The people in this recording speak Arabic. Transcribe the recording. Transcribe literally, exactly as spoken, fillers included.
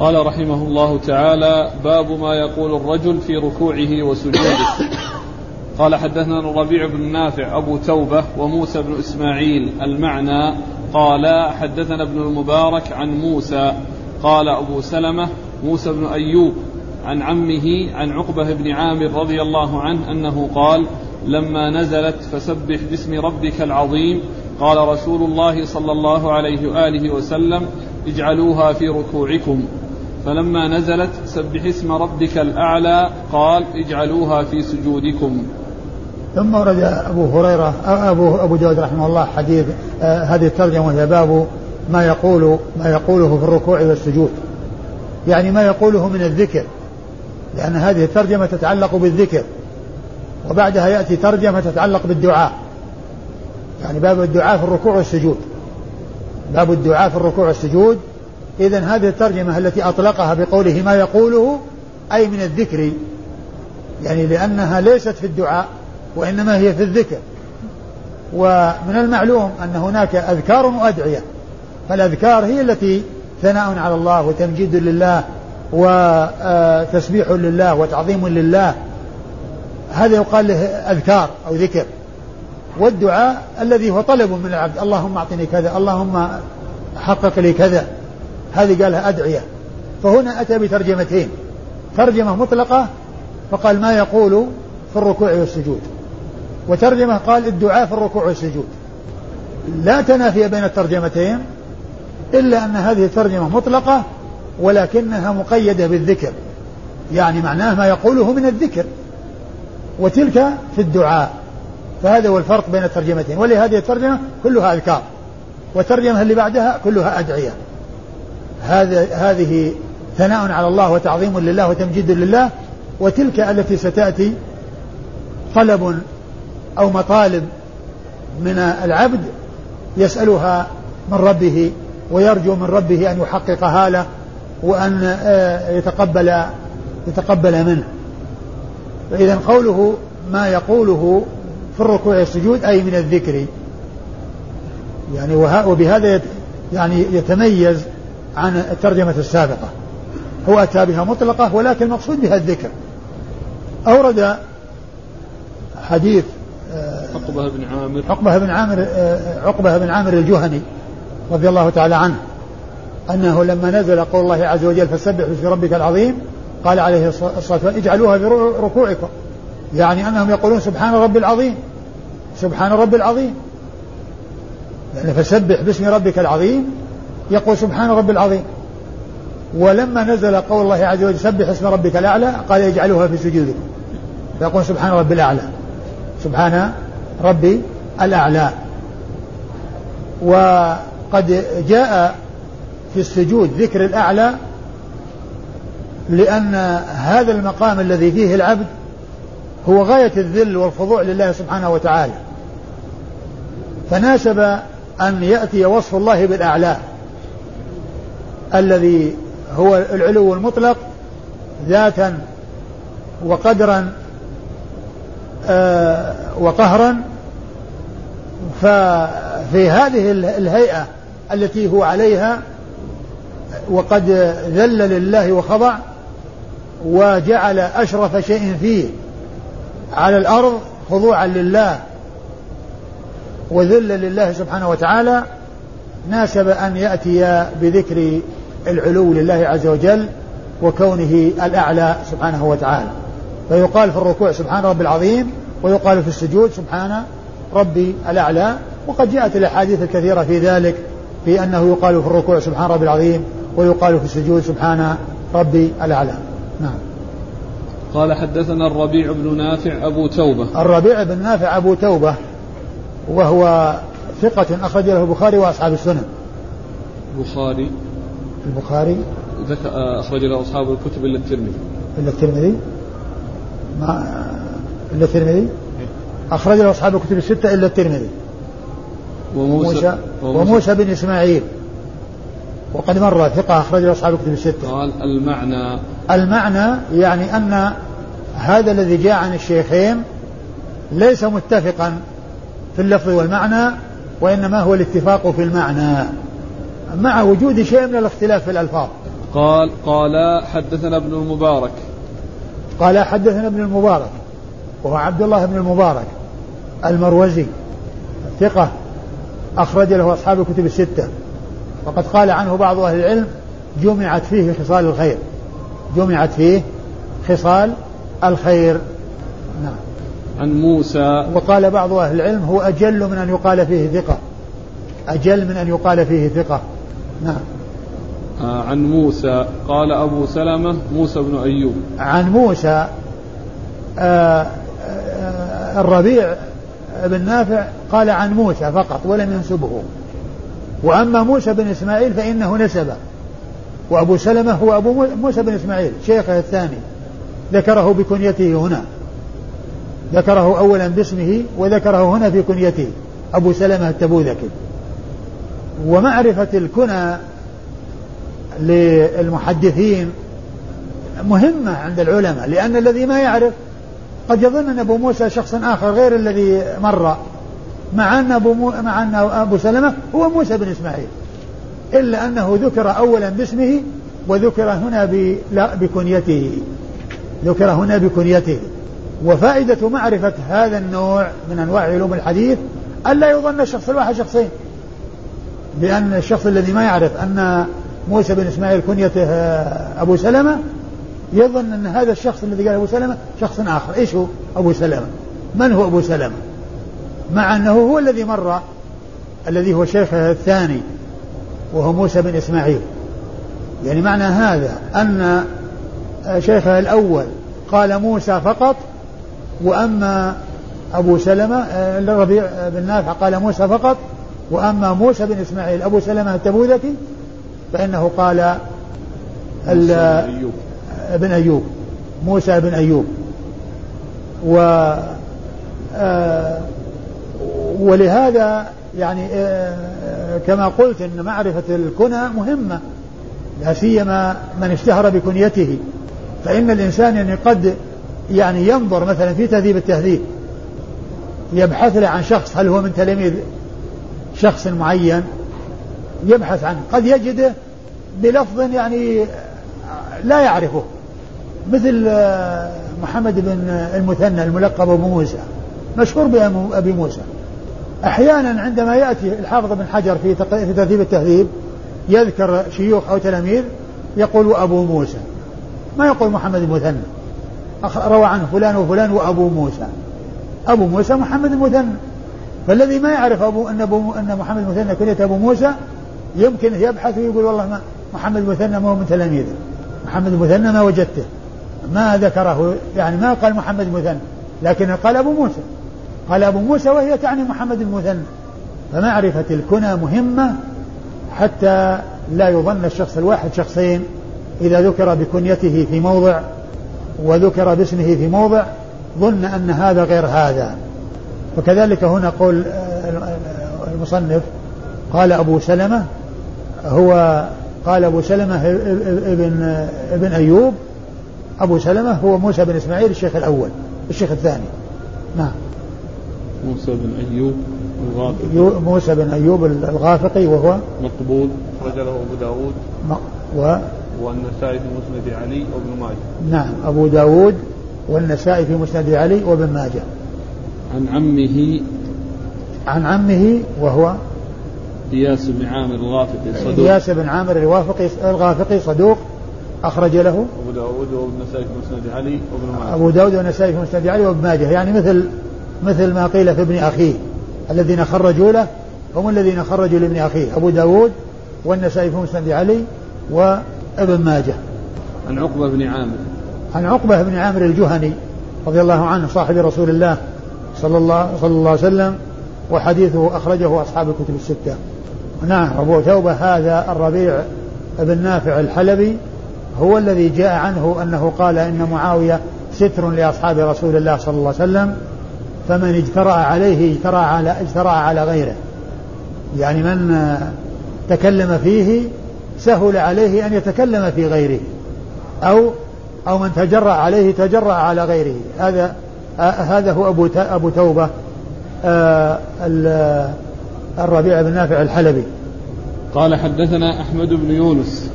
قال رحمه الله تعالى: باب ما يقول الرجل في ركوعه وسجوده. قال: حدثنا الربيع بن نافع أبو توبة وموسى بن إسماعيل المعنى. قال: حدثنا ابن المبارك عن موسى قال أبو سلمة موسى بن أيوب عن عمه عن عقبة بن عامر رضي الله عنه أنه قال: لما نزلت فسبح باسم ربك العظيم قال رسول الله صلى الله عليه وآله وسلم: اجعلوها في ركوعكم. فلما نزلت سبح اسم ربك الأعلى قال: اجعلوها في سجودكم. ثم ورد أبو هريرة أبو أبو داود رحمه الله حديث آه هذه الترجمة، وهي باب ما يقول ما يقوله في الركوع والسجود، يعني ما يقوله من الذكر، لأن هذه الترجمة تتعلق بالذكر، وبعدها يأتي ترجمة تتعلق بالدعاء، يعني باب الدعاء في الركوع والسجود، باب الدعاء في الركوع والسجود. إذن هذه الترجمة التي أطلقها بقوله ما يقوله أي من الذكر، يعني لأنها ليست في الدعاء وإنما هي في الذكر. ومن المعلوم أن هناك أذكار وأدعية، فالأذكار هي التي ثناء على الله وتمجيد لله وتسبيح لله وتعظيم لله، هذا يقال له أذكار أو ذكر. والدعاء الذي هو طلب من العبد: اللهم أعطني كذا، اللهم حقق لي كذا، هذه قالها أدعية. فهنا أتى بترجمتين، ترجمة مطلقة فقال ما يقول في الركوع والسجود، وترجمة قال الدعاء في الركوع والسجود. لا تنافي بين الترجمتين، إلا أن هذه الترجمة مطلقة ولكنها مقيدة بالذكر، يعني معناه ما يقوله من الذكر، وتلك في الدعاء. فهذا هو الفرق بين الترجمتين. ولهذه الترجمة كلها أذكار، والترجمة اللي بعدها كلها أدعية. هذا هذه ثناء على الله وتعظيم لله وتمجيد لله، وتلك التي ستأتي طلب أو مطالب من العبد يسألها من ربه ويرجو من ربه أن يحققها له وأن يتقبل يتقبل منه. فإذا قوله ما يقوله في الركوع والسجود أي من الذكر، يعني وبهذا يعني يتميز عن الترجمة السابقة. هو أتى بها مطلقة ولكن المقصود بها الذكر. أورد حديث عقبة بن عامر عقبة بن عامر عقبة بن عامر الجهني رضي الله تعالى عنه أنه لما نزل قول الله عز وجل فسبح باسم ربك العظيم قال عليه الصلاة والسلام: اجعلوها في ركوعكم، يعني أنهم يقولون سبحان رب العظيم سبحان رب العظيم، يعني فسبح باسم ربك العظيم يقول سبحان رب العظيم. ولما نزل قول الله عز وجل سبح اسم ربك الأعلى قال اجعلوها في سجودكم، فيقول سبحان رب الأعلى سبحان ربي الأعلى. وقد جاء في السجود ذكر الأعلى لأن هذا المقام الذي فيه العبد هو غاية الذل والخضوع لله سبحانه وتعالى، فناسب أن يأتي وصف الله بالأعلى الذي هو العلو المطلق ذاتا وقدرا آه وقهرا. ففي هذه الهيئة التي هو عليها وقد ذل لله وخضع وجعل أشرف شيء فيه على الأرض خضوعا لله وذل لله سبحانه وتعالى، ناسب أن يأتي بذكر العلو لله عز وجل وكونه الأعلى سبحانه وتعالى. فيقال في الركوع سبحان رب العظيم، ويقال في السجود سبحان ربي الأعلى. وقد جاءت الأحاديث الكثيرة في ذلك، في أنه يقال في الركوع سبحان ربي العظيم ويقال في السجود سبحان ربي الأعلى. نعم. قال: حدثنا الربيع بن نافع أبو توبة. الربيع بن نافع أبو توبة وهو ثقة أخرج له البخاري وأصحاب السنن. البخاري البخاري أخرج له أصحاب الكتب إلا الترمذي. إلا الترمذي ما إلا الترمذي أخرج له أصحاب الكتب الستة إلا الترمذي. وموسى, وموسى, وموسى بن إسماعيل وقد مر ثقة أخرج له أصحاب الكتب الستة. قال: المعنى المعنى يعني أن هذا الذي جاء عن الشيخين ليس متفقا في اللفظ والمعنى، وإنما هو الاتفاق في المعنى مع وجود شيء من الاختلاف في الألفاظ. قال قال حدثنا ابن المبارك قال حدثنا ابن المبارك وهو عبد الله بن المبارك المروزي ثقة أخرج له أصحاب الكتب الستة، وقد قال عنه بعض أهل العلم جمعت فيه خصال الخير، جمعت فيه خصال الخير. نعم. عن موسى. وقال بعض أهل العلم هو أجل من أن يقال فيه ثقة، أجل من أن يقال فيه ثقة. نعم. آه عن موسى قال أبو سلمة موسى بن أيوب. عن موسى آه آه الربيع بن نافع قال عن موسى فقط ولم ينسبه، وأما موسى بن إسماعيل فإنه نسبه، وأبو سلمة هو أبو موسى بن إسماعيل شيخه الثاني، ذكره بكنيته هنا، ذكره أولا باسمه وذكره هنا في كنيته أبو سلمة التبوذكي. ومعرفة الكنى للمحدثين مهمة عند العلماء، لأن الذي ما يعرف قد يظن أن أبو موسى شخص آخر غير الذي مر، مع أن أبو, مو... مع أن أبو سلمة هو موسى بن إسماعيل، إلا أنه ذكر أولا باسمه وذكر هنا ب... لا بكنيته، ذكر هنا بكنيته. وفائدة معرفة هذا النوع من أنواع علوم الحديث ألا يظن الشخص الواحد شخصين، لأن الشخص الذي ما يعرف أن موسى بن إسماعيل كنيته أبو سلمة يظن أن هذا الشخص الذي قال أبو سلمة شخص آخر. إيش هو أبو سلمة؟ من هو أبو سلمة؟ مع أنه هو الذي مر الذي هو شيخه الثاني وهو موسى بن إسماعيل. يعني معنى هذا أن شيخه الأول قال موسى فقط، وأما أبو سلمة الربيع بن نافع قال موسى فقط، وأما موسى بن إسماعيل أبو سلمة التبوذكي فإنه قال ابن أيوب، موسى بن أيوب. و ولهذا يعني كما قلت أن معرفة الكنى مهمة، لا سيما من اشتهر بكنيته، فإن الإنسان يعني قد يعني ينظر مثلا في تهذيب التهذيب يبحث له عن شخص هل هو من تلاميذ شخص معين، يبحث عنه قد يجده بلفظ يعني لا يعرفه، مثل محمد بن المثنى الملقب أبو موسى، مشهور بأبي موسى. أحيانا عندما يأتي الحافظ بن حجر في في تهذيب التهذيب يذكر شيوخ أو تلاميذ يقول أبو موسى، ما يقول محمد المثنى، روى عنه فلان وفلان وأبو موسى. أبو موسى محمد المثنى، فالذي ما يعرف أبو أن, أبو أن محمد المثنى كنية أبو موسى يمكن يبحث ويقول والله ما محمد المثنى ما هو من تلاميذه، محمد المثنى ما وجدته، ما ذكره، يعني ما قال محمد المثنى، لكن قال أبو موسى، قال أبو موسى وهي تعني محمد المثنى. فمعرفة الكنى مهمة حتى لا يظن الشخص الواحد شخصين، إذا ذكر بكنيته في موضع وذكر باسمه في موضع ظن أن هذا غير هذا. وكذلك هنا قول المصنف قال أبو سلمة، هو قال أبو سلمة ابن, ابن أيوب، أبو سلمة هو موسى بن إسماعيل الشيخ الأول الشيخ الثاني. نعم. موسى بن أيوب الغافقي، موسى بن أيوب الغافقي وهو مقبول، رجله أبو داود و والنسائي في مسند علي وابن ماجه. نعم، أبو داود والنسائي في مسند علي وابن ماجه. عن عمه عن عمه وهو إياس بن عامر الغافقي صدوق، إياس بن عامر الغافقي الغافقي صدوق، أخرج له أبو داود والنسائي في مسند علي وابن ماجه. أبو داود والنسائي في مسند علي وابن ماجه، يعني مثل مثل ما قيل في ابن أخيه، الذين خرجوا له هم الذين خرجوا لابن أخيه، أبو داود والنسائي في مسند علي وابن ماجه. عن عقبة بن عامر عن عقبة بن عامر الجهني رضي الله عنه صاحب رسول الله صلى الله, صلى الله عليه وسلم، وحديثه أخرجه أصحاب الكتب الستة. نعم. أبو توبة هذا الربيع بن نافع الحلبي هو الذي جاء عنه أنه قال إن معاوية ستر لأصحاب رسول الله صلى الله عليه وسلم، فمن اجترأ عليه اجترأ على, اجترأ على غيره، يعني من تكلم فيه سهل عليه أن يتكلم في غيره، أو أو من تجرأ عليه تجرأ على غيره. هذا آه هذا هو أبو أبو توبة آه الربيع بن نافع الحلبي. قال حدثنا أحمد بن يونس